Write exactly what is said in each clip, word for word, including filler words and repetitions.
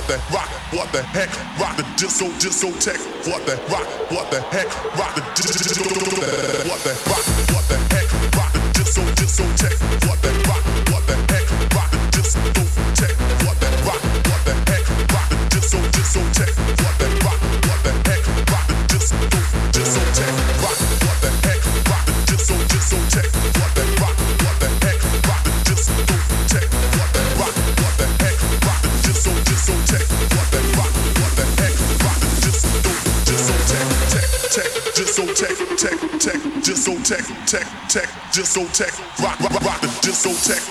what the rock, what the heck, rock the disco, discotheque, what the rock, what the heck, rock the disco, what the rock, what the heck, rock the disco, discotheque, what the rock, what the heck, rock the discotheque, what the rock, what the heck, rock the disco, discotheque, what the rock, what the heck, rock the disco, discotheque, rock, what the heck, rock the disco, discotheque, what the rock, what the heck, rock the discotheque, what the rock, what the heck, rock the disco, discotheque, what the rock, what the heck, rock the disco, discotheque, tech, tech, discotheque, tech, tech, discotheque, tech, tech, discotheque, rock, rock, rock the discotheque,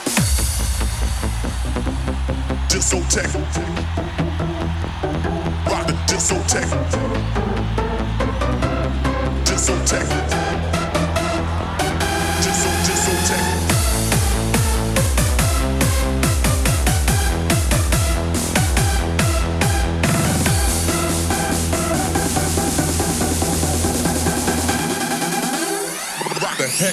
discotheque, rock the discotheque, discotheque, disco, discotheque. The heck?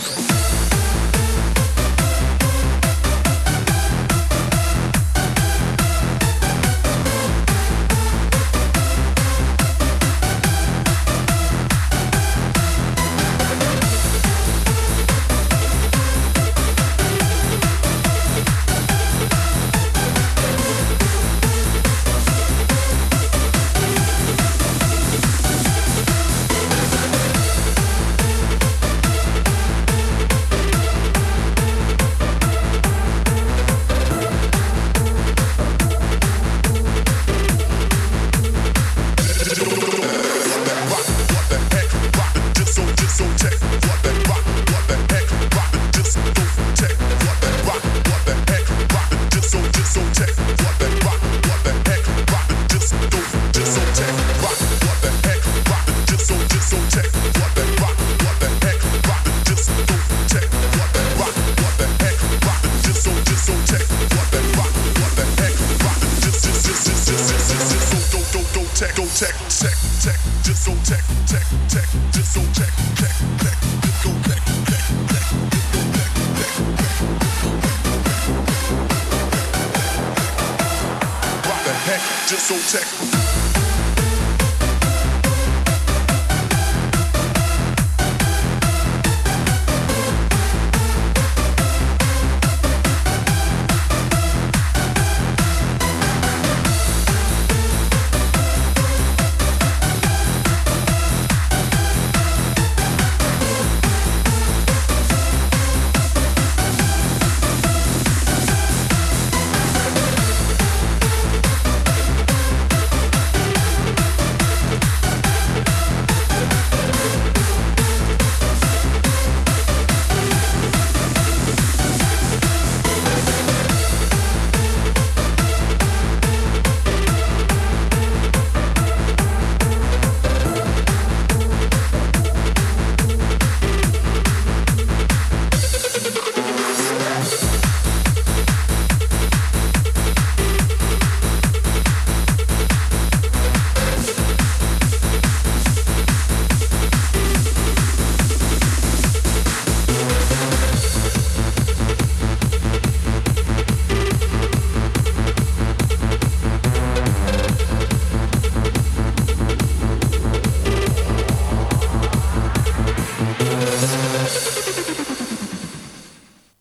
Discotheque.